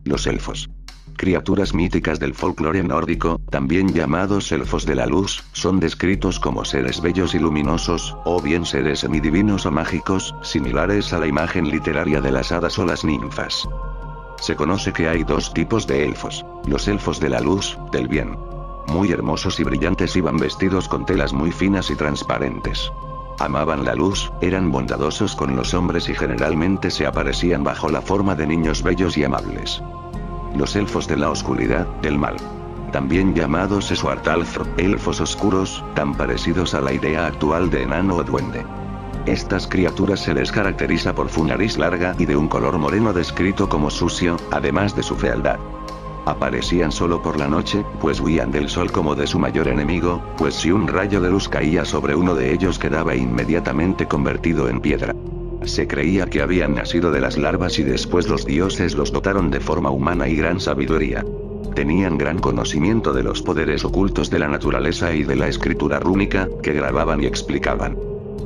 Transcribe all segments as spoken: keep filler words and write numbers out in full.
Los elfos. Criaturas míticas del folclore nórdico, también llamados elfos de la luz, son descritos como seres bellos y luminosos, o bien seres semidivinos o mágicos, similares a la imagen literaria de las hadas o las ninfas. Se conoce que hay dos tipos de elfos: los elfos de la luz, del bien. Muy hermosos y brillantes, iban vestidos con telas muy finas y transparentes. Amaban la luz, eran bondadosos con los hombres y generalmente se aparecían bajo la forma de niños bellos y amables. Los elfos de la oscuridad, del mal. También llamados Svartalfr, elfos oscuros, tan parecidos a la idea actual de enano o duende. Estas criaturas se les caracteriza por su nariz larga y de un color moreno descrito como sucio, además de su fealdad. Aparecían solo por la noche, pues huían del sol como de su mayor enemigo, pues si un rayo de luz caía sobre uno de ellos quedaba inmediatamente convertido en piedra. Se creía que habían nacido de las larvas y después los dioses los dotaron de forma humana y gran sabiduría. Tenían gran conocimiento de los poderes ocultos de la naturaleza y de la escritura rúnica, que grababan y explicaban.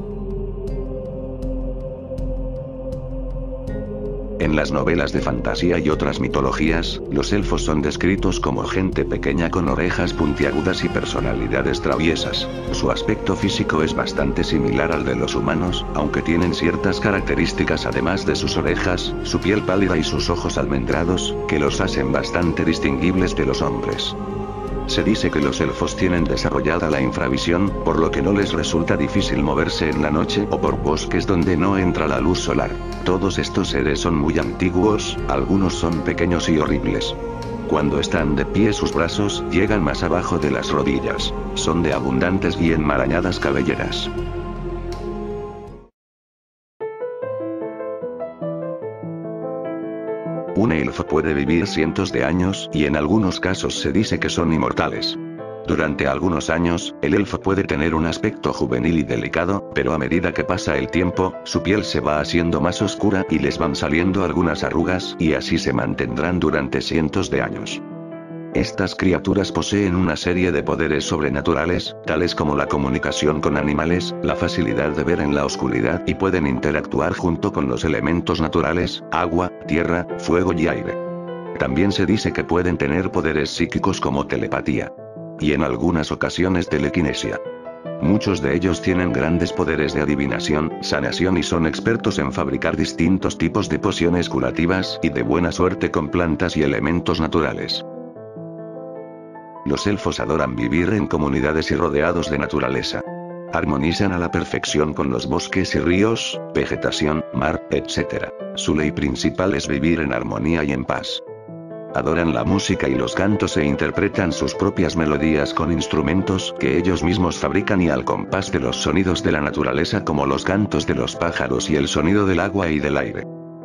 En las novelas de fantasía y otras mitologías, los elfos son descritos como gente pequeña con orejas puntiagudas y personalidades traviesas. Su aspecto físico es bastante similar al de los humanos, aunque tienen ciertas características además de sus orejas, su piel pálida y sus ojos almendrados, que los hacen bastante distinguibles de los hombres. Se dice que los elfos tienen desarrollada la infravisión, por lo que no les resulta difícil moverse en la noche o por bosques donde no entra la luz solar. Todos estos seres son muy antiguos, algunos son pequeños y horribles. Cuando están de pie sus brazos llegan más abajo de las rodillas. Son de abundantes y enmarañadas cabelleras. Un elfo puede vivir cientos de años y en algunos casos se dice que son inmortales. Durante algunos años, el elfo puede tener un aspecto juvenil y delicado, pero a medida que pasa el tiempo, su piel se va haciendo más oscura y les van saliendo algunas arrugas y así se mantendrán durante cientos de años. Estas criaturas poseen una serie de poderes sobrenaturales, tales como la comunicación con animales, la facilidad de ver en la oscuridad y pueden interactuar junto con los elementos naturales, agua, tierra, fuego y aire. También se dice que pueden tener poderes psíquicos como telepatía. Y en algunas ocasiones telequinesia. Muchos de ellos tienen grandes poderes de adivinación, sanación y son expertos en fabricar distintos tipos de pociones curativas y de buena suerte con plantas y elementos naturales. Los elfos adoran vivir en comunidades y rodeados de naturaleza. Armonizan a la perfección con los bosques y ríos, vegetación, mar, etcétera. Su ley principal es vivir en armonía y en paz. Adoran la música y los cantos e interpretan sus propias melodías con instrumentos que ellos mismos fabrican y al compás de los sonidos de la naturaleza como los cantos de los pájaros y el sonido del agua y del aire.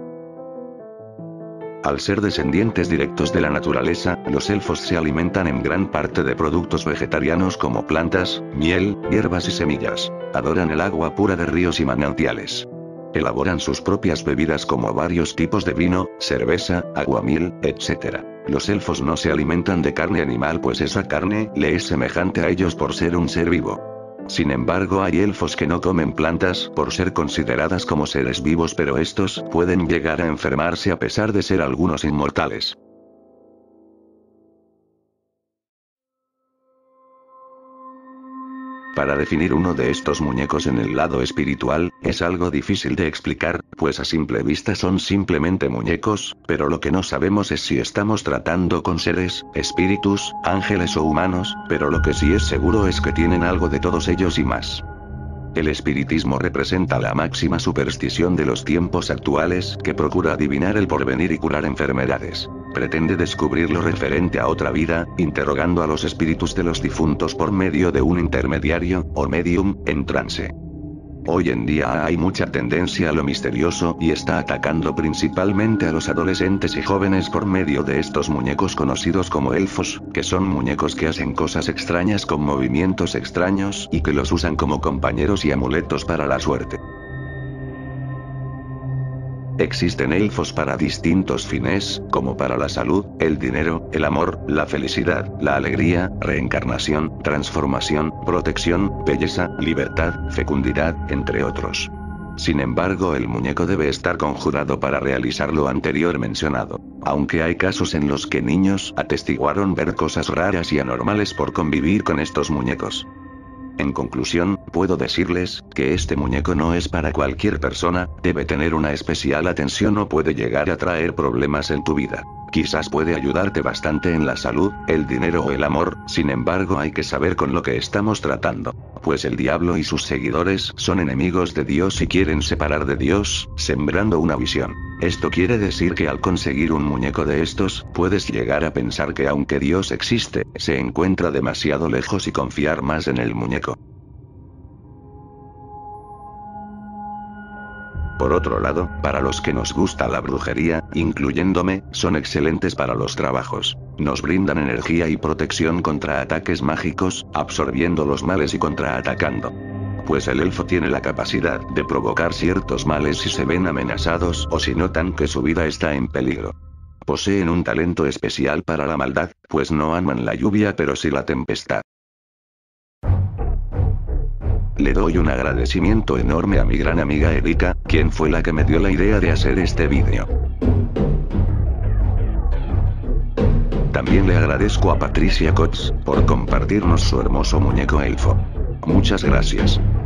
Al ser descendientes directos de la naturaleza, los elfos se alimentan en gran parte de productos vegetarianos como plantas, miel, hierbas y semillas. Adoran el agua pura de ríos y manantiales. Elaboran sus propias bebidas como varios tipos de vino, cerveza, aguamiel, etcétera. Los elfos no se alimentan de carne animal pues esa carne le es semejante a ellos por ser un ser vivo. Sin embargo, hay elfos que no comen plantas por ser consideradas como seres vivos, pero estos pueden llegar a enfermarse a pesar de ser algunos inmortales. Para definir uno de estos muñecos en el lado espiritual, es algo difícil de explicar, pues a simple vista son simplemente muñecos, pero lo que no sabemos es si estamos tratando con seres, espíritus, ángeles o humanos, pero lo que sí es seguro es que tienen algo de todos ellos y más. El espiritismo representa la máxima superstición de los tiempos actuales, que procura adivinar el porvenir y curar enfermedades. Pretende descubrir lo referente a otra vida, interrogando a los espíritus de los difuntos por medio de un intermediario, o medium, en trance. Hoy en día hay mucha tendencia a lo misterioso y está atacando principalmente a los adolescentes y jóvenes por medio de estos muñecos conocidos como elfos, que son muñecos que hacen cosas extrañas con movimientos extraños y que los usan como compañeros y amuletos para la suerte. Existen elfos para distintos fines, como para la salud, el dinero, el amor, la felicidad, la alegría, reencarnación, transformación, protección, belleza, libertad, fecundidad, entre otros. Sin embargo, el muñeco debe estar conjurado para realizar lo anterior mencionado. Aunque hay casos en los que niños atestiguaron ver cosas raras y anormales por convivir con estos muñecos. En conclusión, puedo decirles que este muñeco no es para cualquier persona, debe tener una especial atención o puede llegar a traer problemas en tu vida. Quizás puede ayudarte bastante en la salud, el dinero o el amor, sin embargo hay que saber con lo que estamos tratando. Pues el diablo y sus seguidores son enemigos de Dios y quieren separar de Dios, sembrando una visión. Esto quiere decir que al conseguir un muñeco de estos, puedes llegar a pensar que aunque Dios existe, se encuentra demasiado lejos y confiar más en el muñeco. Por otro lado, para los que nos gusta la brujería, incluyéndome, son excelentes para los trabajos. Nos brindan energía y protección contra ataques mágicos, absorbiendo los males y contraatacando. Pues el elfo tiene la capacidad de provocar ciertos males si se ven amenazados o si notan que su vida está en peligro. Poseen un talento especial para la maldad, pues no aman la lluvia pero sí la tempestad. Le doy un agradecimiento enorme a mi gran amiga Erika, quien fue la que me dio la idea de hacer este vídeo. También le agradezco a Patricia Cots, por compartirnos su hermoso muñeco elfo. Muchas gracias.